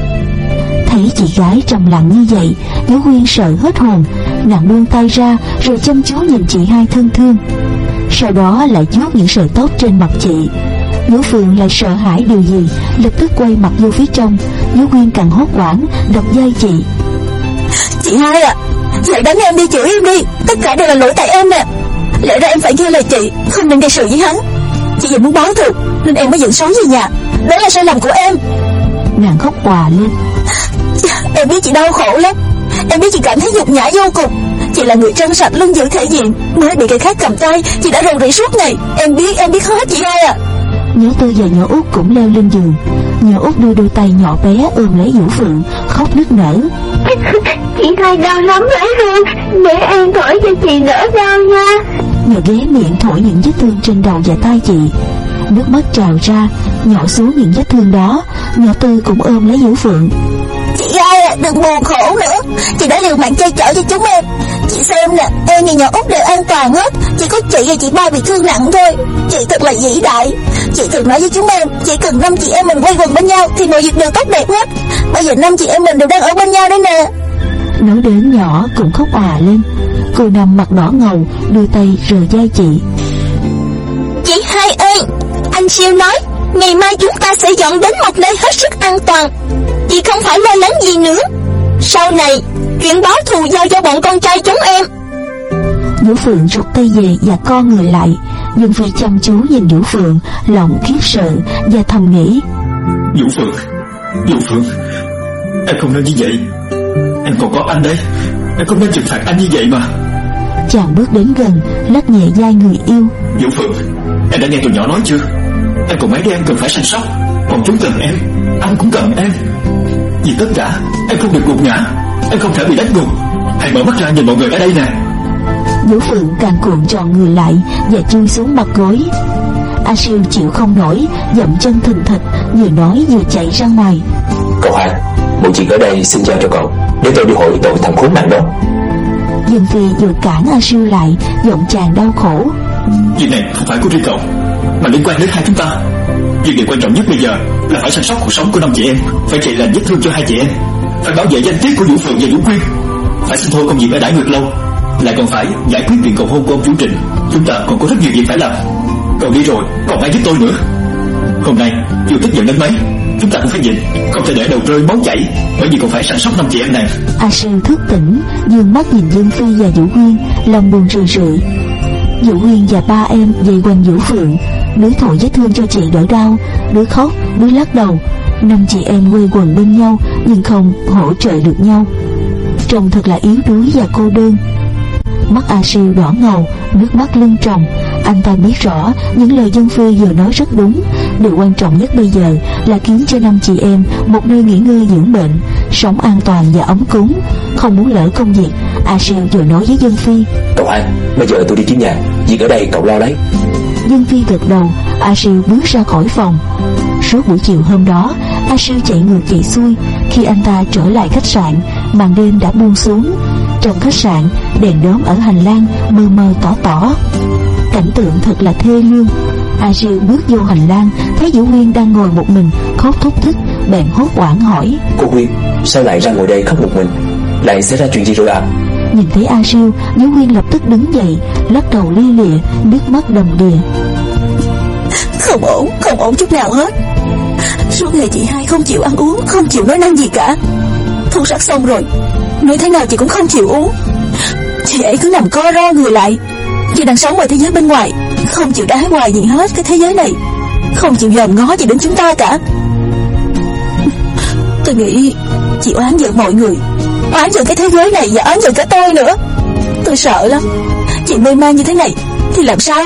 Thấy chị gái trầm lặng như vậy, Vũ Quyên sợ hết hồn. Nàng buông tay ra rồi chăm chú nhìn chị hai thân thương, sau đó lại vuốt những sợi tóc trên mặt chị. Vũ Phượng lại sợ hãi điều gì, lập tức quay mặt vô phía trong. Vũ Quyên càng hốt hoảng đập vai chị. Chị hai à, lại đánh em đi, chửi em đi, tất cả đều là lỗi tại em nè. Lẽ ra em phải nghe lời chị, không nên gây sự với hắn. Chị vì muốn báo thù nên em mới dẫn sói về nhà, đó là sai lầm của em. Nàng khóc òa lên. Em biết chị đau khổ lắm, em biết chị cảm thấy nhục nhã vô cùng. Chị là người trong sạch luôn giữ thể diện, mới bị người khác cầm tay chị đã rầu rĩ suốt ngày. Em biết, em biết hết chị hai à. Nhớ Tư và nhỏ Út cũng leo lên giường. Nhỏ Út đưa đôi tay nhỏ bé ôm lấy Vũ Phượng, khóc nức nở. Chị hai đau lắm phải không? Để em thổi cho chị đỡ đau nha. Nhỏ ghé miệng thổi những vết thương trên đầu và tay chị. Nước mắt trào ra, nhỏ xuống những vết thương đó. Nhỏ Tư cũng ôm lấy Vũ Phượng. Chị hai à, đừng buồn khổ nữa. Chị đã liều mạng che chở cho chúng em. Chị xem nè, em và nhỏ Út đều an toàn hết. Chỉ có chị và chị ba bị thương nặng thôi. Chị thật là vĩ đại. Chị thường nói với chúng em, chỉ cần năm chị em mình quay quần bên nhau thì mọi việc đều tốt đẹp hết. Bây giờ năm chị em mình đều đang ở bên nhau đây nè. Nói đến nhỏ cũng khóc òa lên. Cô nằm mặt đỏ ngầu, đưa tay rờ vai chị. Chị hai ơi, anh Siêu nói ngày mai chúng ta sẽ dọn đến một nơi hết sức an toàn. Chị không phải lo lắng gì nữa. Sau này chuyện báo thù giao cho bọn con trai chúng em. Vũ Phượng rụt tay về và co người lại. Dương Phi chăm chú nhìn Vũ Phượng, lòng khiếp sợ và thầm nghĩ: Vũ Phượng, Vũ Phượng, em không nên như vậy. Em còn có anh đấy, em không nên trừng phạt anh như vậy mà. Chàng bước đến gần, lắc nhẹ vai người yêu. Vũ Phượng, em đã nghe tụi nhỏ nói chưa? Em cùng mấy đứa em cần phải săn sóc, còn chúng cần em, anh cũng cần em. Vì tất cả, em không được gục ngã, em không thể bị đánh gục. Hãy mở mắt ra nhìn mọi người ở đây nè. Vũ Phượng càng cuộn tròn người lại và chui xuống mặt gối. A Siêu chịu không nổi, dậm chân thình thịch, vừa nói vừa chạy ra ngoài. Cậu hai, mọi chuyện ở đây xin giao cho cậu, để tôi đi hội tội thằng khốn nạn đó. Dương Phi vừa cản A Siêu lại, giọng chàng đau khổ: Việc này không phải của riêng cậu, mà liên quan đến hai chúng ta. Việc điều quan trọng nhất bây giờ là phải chăm sóc cuộc sống của năm chị em, phải trị lành vết thương cho hai chị em, phải bảo vệ danh tiếng của Vũ Phượng và Vũ Quyên, phải xin thôi công việc ở Đại Nguyệt Lâu, lại còn phải giải quyết chuyện cầu hôn của ông chủ Trịnh. Chúng ta còn có rất nhiều việc phải làm. Cậu đi rồi còn ai giúp tôi nữa. Hôm nay dù tức giận đến mấy, chúng ta cũng phải nhịn, không thể để đầu rơi máu chảy, bởi vì còn phải săn sóc năm chị em này. A Siêu thức tỉnh, dương mắt nhìn Dương Phi và Vũ Quyên, lòng buồn rười rượi. Vũ Quyên và ba em dày quanh Vũ Phượng, đứa thổi vết thương cho chị đỡ đau, đứa khóc, đứa lắc đầu. Năm chị em quây quần bên nhau nhưng không hỗ trợ được nhau, trông thật là yếu đuối và cô đơn. Mắt A Siêu đỏ ngầu, nước mắt lưng tròng. Anh ta biết rõ những lời Dương Phi vừa nói rất đúng. Điều quan trọng nhất bây giờ là kiếm cho năm chị em một nơi nghỉ ngơi dưỡng bệnh, sống an toàn và ấm cúng, không muốn lỡ công việc. A Siêu vừa nói với Dương Phi: Cậu hai, bây giờ tôi đi kiếm nhà, việc ở đây cậu lo lấy. Dương Phi gật đầu. A Siêu bước ra khỏi phòng. Suốt buổi chiều hôm đó, A Siêu chạy ngược chạy xuôi. Khi anh ta trở lại khách sạn, màn đêm đã buông xuống. Trong khách sạn, đèn đóm ở hành lang mờ mờ tỏ tỏ, cảnh tượng thật là thê lương. A Siêu bước vô hành lang, thấy Vũ Quyên đang ngồi một mình khóc thúc thích, bèn hốt hoảng hỏi: Cô Quyên, sao lại ra ngồi đây khóc một mình? Lại xảy ra chuyện gì rồi à? Nhìn thấy A Siêu, Vũ Quyên lập tức đứng dậy, lắc đầu lia lịa, nước mắt đầm đìa: Không ổn, không ổn chút nào hết. Suốt ngày chị hai không chịu ăn uống, không chịu nói năng gì cả. Thuốc sắc xong rồi, nói thế nào chị cũng không chịu uống. Chị ấy cứ nằm co ro người lại, chị đang sống ở thế giới bên ngoài, không chịu đá ngoài gì hết cái thế giới này, không chịu dòm ngó gì đến chúng ta cả. Tôi nghĩ chị oán giận mọi người, oán giận cái thế giới này và oán giận cả tôi nữa. Tôi sợ lắm. Chị mê man như thế này thì làm sao?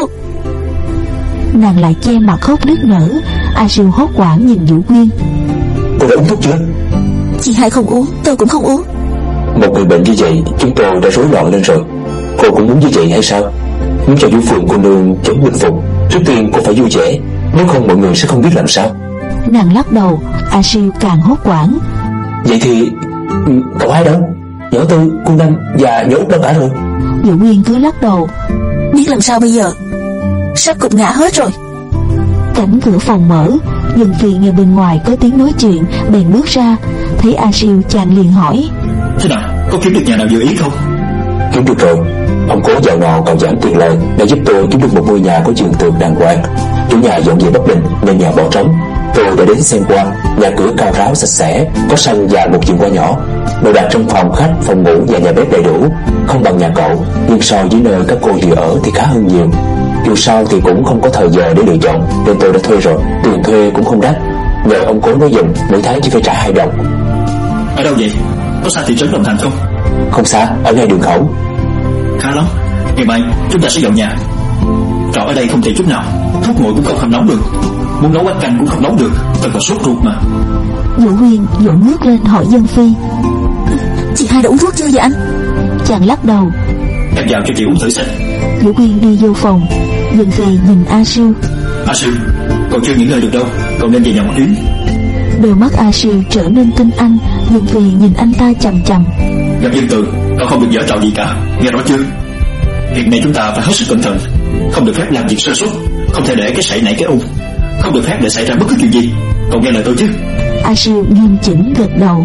Nàng lại che mặt khóc nức nở. A Siêu hốt hoảng nhìn Vũ Quyên: Cô đã uống thuốc chưa? Chị hai không uống, tôi cũng không uống. Một người bệnh như vậy chúng tôi đã rối loạn lên rồi. Cô cũng muốn như vậy hay sao? Muốn cho Vũ Phượng cô nương chống bình phục, trước tiên cô phải vui vẻ, nếu không mọi người sẽ không biết làm sao. Nàng lắc đầu. A Siêu càng hốt hoảng: Vậy thì cậu hai đâu? Nhỏ Tư, cô Năm và nhỏ Út đâu cả rồi? Vũ Quyên cứ lắc đầu: Biết làm sao bây giờ, sắp cục ngã hết rồi. Cánh cửa phòng mở, Dương Phi nghe bên ngoài có tiếng nói chuyện, bèn bước ra. Thấy A Siêu, chàng liền hỏi: Thế nào, có kiếm được nhà nào vừa ý không? Kiếm được rồi. Ông cố giàu nọ còn giảm tiền lời đã giúp tôi kiếm được một ngôi nhà có giường tường đàng hoàng. Chủ nhà dọn về bất định nên nhà bỏ trống. Tôi đã đến xem qua, nhà cửa cao ráo sạch sẽ, có sân và một vườn hoa nhỏ. Đồ đạc trong phòng khách, phòng ngủ và nhà bếp đầy đủ, không bằng nhà cậu, nhưng so với nơi các cô vừa ở thì khá hơn nhiều. Dù sao thì cũng không có thời giờ để lựa chọn, nên tôi đã thuê rồi. Tiền thuê cũng không đắt, nhờ ông cố nói dùm, mỗi tháng chỉ phải trả hai đồng. Ở đâu vậy? Có xa thị trấn Đồng Thành không? Không xa, ở ngay đường khẩu. Khá lắm, ngày mai chúng ta sẽ dọn nhà. Trọ ở đây không thể chút nào, thuốc nguội cũng không hầm nóng được, muốn nấu bánh canh cũng không nấu được, thật là sốt ruột mà. Vũ Quyên dội ngước lên hỏi Dương Phi: Chị hai đã uống thuốc chưa vậy anh? Chàng lắc đầu: Em vào cho chị uống thử xem. Vũ Quyên đi vô phòng. Dương Phi nhìn A Siêu: A Siêu, cậu chưa nghỉ ngơi được đâu, cậu nên về nhà một chuyến. Đôi mắt A Siêu trở nên tinh anh. Dương Phi nhìn anh ta chằm chằm: Gặp Dương Từ, cậu không được giở trò gì cả, nghe rõ chưa? Việc này chúng ta phải hết sức cẩn thận, không được phép làm việc sơ suất, không thể để cái sảy nảy cái ung, không được phép để xảy ra bất cứ chuyện gì. Cậu nghe lời tôi chứ? A Siêu nghiêm chỉnh gật đầu.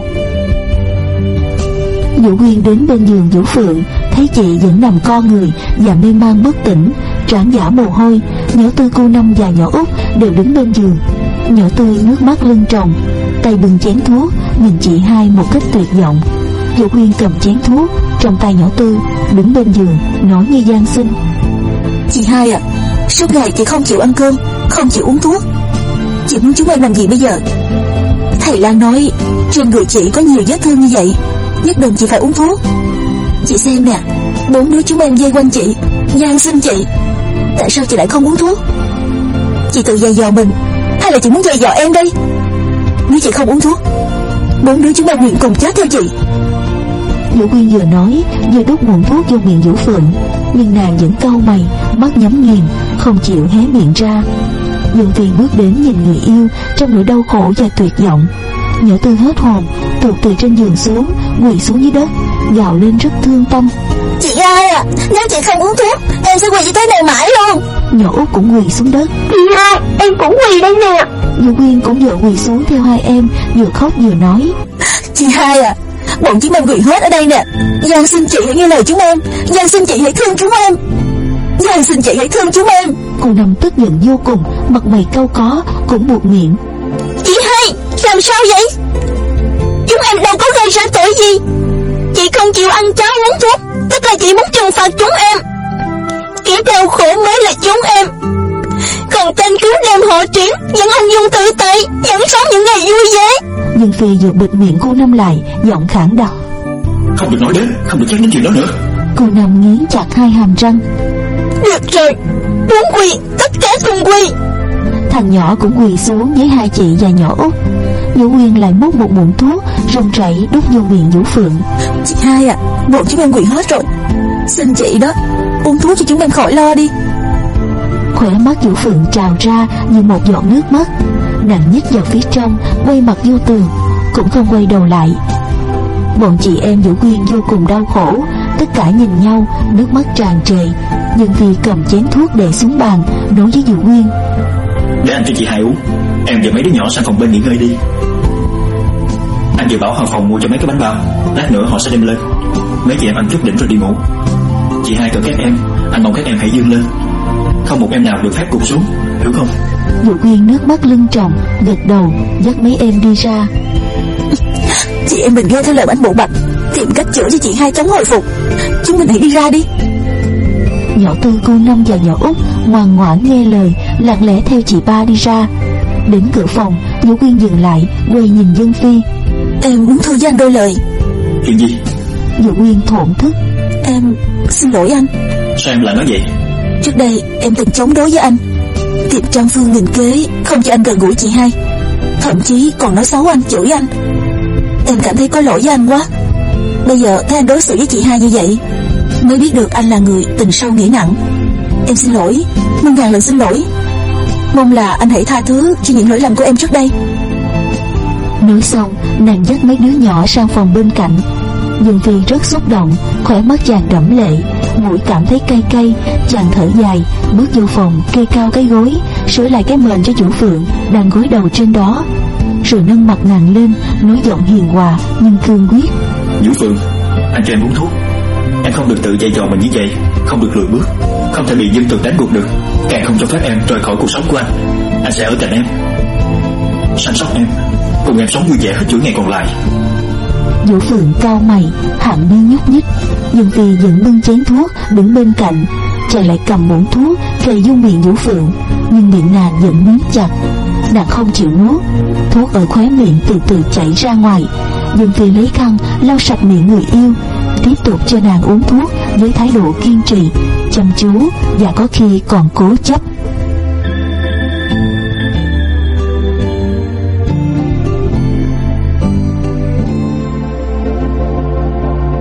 Vũ Quyên đến bên giường Vũ Phượng, thấy chị vẫn nằm co người và mê man bất tỉnh, trán giả mồ hôi. Nhỏ Tư, cô Năm và nhỏ Út đều đứng bên giường. Nhỏ Tư nước mắt lưng tròng, tay bưng chén thuốc, nhìn chị hai một cách tuyệt vọng. Vũ Quyên cầm chén thuốc trong tay nhỏ Tư, đứng bên giường nói như van xin: Chị hai à, Suốt ngày chị không chịu ăn cơm, không chịu uống thuốc. Chị muốn chúng em làm gì bây giờ? Thầy Lan nói trên người chị có nhiều vết thương như vậy, nhất định chị phải uống thuốc. Chị xem nè, bốn đứa chúng em vây quanh chị, van xin chị. Tại sao chị lại không uống thuốc? Chị tự dày dò mình hay là chị muốn dày dò em đây? Nếu chị không uống thuốc, bốn đứa chúng em nguyện cùng chết theo chị. Vũ Quyên vừa nói vừa đút nguồn thuốc vô miệng Vũ Phượng, nhưng nàng vẫn cau mày, mắt nhắm nghiền, không chịu hé miệng ra. Dương Phi bước đến nhìn người yêu trong nỗi đau khổ và tuyệt vọng. Nhỏ Tư hết hồn, tuột từ trên giường xuống, quỳ xuống dưới đất, gào lên rất thương tâm. Chị hai à, nếu chị không uống thuốc, em sẽ quỳ như thế này mãi luôn. Nhỏ Út cũng quỳ xuống đất. Chị hai, em cũng quỳ đây nè. Vũ Quyên cũng vừa quỳ xuống theo hai em, vừa khóc vừa nói. Chị hai à, bọn chúng em quỳ hết ở đây nè. Van xin chị hãy nghe lời chúng em, van xin chị hãy thương chúng em, van xin chị hãy thương chúng em. Cô Năm tức giận vô cùng, mặt mày cau có, cũng buột miệng. Chị hai, làm sao vậy? Chúng em đâu có gây ra tội gì. Chị không chịu ăn cháo uống thuốc, tức là chị muốn trừng phạt chúng em. Kẻ đau khổ mới là chúng em. Còn tên cứu đem họ Triển vẫn ung dung tự tại, vẫn sống những ngày vui vẻ. Dương Phi vừa bịt miệng cô Năm lại, giọng khản đặc. Không được nói đến, không được nhắc đến chuyện đó nữa. Cô Năm nghiến chặt hai hàm răng. Được rồi, muốn quỳ, tất cả cùng quỳ. Thằng nhỏ cũng quỳ xuống với hai chị và nhỏ Út. Vũ Quyên lại múc một muỗng thuốc run rẩy đút vô miệng Vũ Phượng. Chị hai à, bọn chúng em quỳ hết rồi, xin chị đó, uống thuốc cho chúng em khỏi lo đi. Khóe mắt Vũ Phượng trào ra như một giọt nước mắt. Nàng nhích vào phía trong, quay mặt vô tường, cũng không quay đầu lại. Bọn chị em Vũ Quyên vô cùng đau khổ, tất cả nhìn nhau, nước mắt tràn trề. Dương Phi cầm chén thuốc để xuống bàn, nói với Vũ Quyên. Để anh cho chị hai uống, em và mấy đứa nhỏ sang phòng bên nghỉ ngơi đi. Anh vừa bảo Hoàng phòng mua cho mấy cái bánh bao, lát nữa họ sẽ đem lên. Mấy chị em ăn chút đỉnh rồi đi ngủ. Chị hai cần các em, anh mong các em hãy dương lên, không một em nào được phép gục xuống, hiểu không? Vũ Quyên nước mắt lưng tròng, gật đầu, dắt mấy em đi ra. Chị em mình nghe theo lời anh bộ bạch, tìm cách chữa cho chị hai chóng hồi phục. Chúng mình hãy đi ra đi. Nhỏ Tư, cô Năm và nhỏ Út ngoan ngoãn nghe lời, lặng lẽ theo chị ba đi ra. Đến cửa phòng, Vũ Quyên dừng lại, quay nhìn Dương Phi. Em muốn thưa với anh đôi lời. Chuyện gì? Vũ Quyên thổn thức. Em xin lỗi anh. Sao em lại nói vậy? Trước đây em từng chống đối với anh, tìm trăm phương nghìn kế không cho anh gần gũi chị hai, thậm chí còn nói xấu anh, chửi anh. Em cảm thấy có lỗi với anh quá. Bây giờ thấy anh đối xử với chị hai như vậy, mới biết được anh là người tình sâu nghĩa nặng. Em xin lỗi, muôn ngàn lần xin lỗi. Mong là anh hãy tha thứ cho những lỗi lầm của em trước đây. Nói xong, nàng dắt mấy đứa nhỏ sang phòng bên cạnh. Dương Phi rất xúc động, khỏe mắt chàng đẫm lệ, mũi cảm thấy cay cay. Chàng thở dài, bước vô phòng, kê cao cái gối, sửa lại cái mền cho Vũ Phượng đang gối đầu trên đó, rồi nâng mặt nàng lên, nói giọng hiền hòa nhưng cương quyết. Vũ Phượng, anh cho em uống thuốc. Em không được tự dạy dò mình như vậy, không được lùi bước, không thể bị dân tường đánh buộc được, càng không cho phép em rời khỏi cuộc sống của anh. Anh sẽ ở cạnh em, săn sóc em, cùng em sống vui vẻ hết chuỗi ngày còn lại. Vũ Phượng cau mày, hạng mi nhúc nhích. Dương Phi vẫn bưng chén thuốc đứng bên cạnh, chàng lại cầm muỗng thuốc kề vô miệng Vũ Phượng, nhưng miệng nàng vẫn miếm chặt. Nàng không chịu nuốt, thuốc ở khóe miệng từ từ chảy ra ngoài. Dương Phi lấy khăn lau sạch miệng người yêu, tiếp tục cho nàng uống thuốc với thái độ kiên trì, chăm chú và có khi còn cố chấp.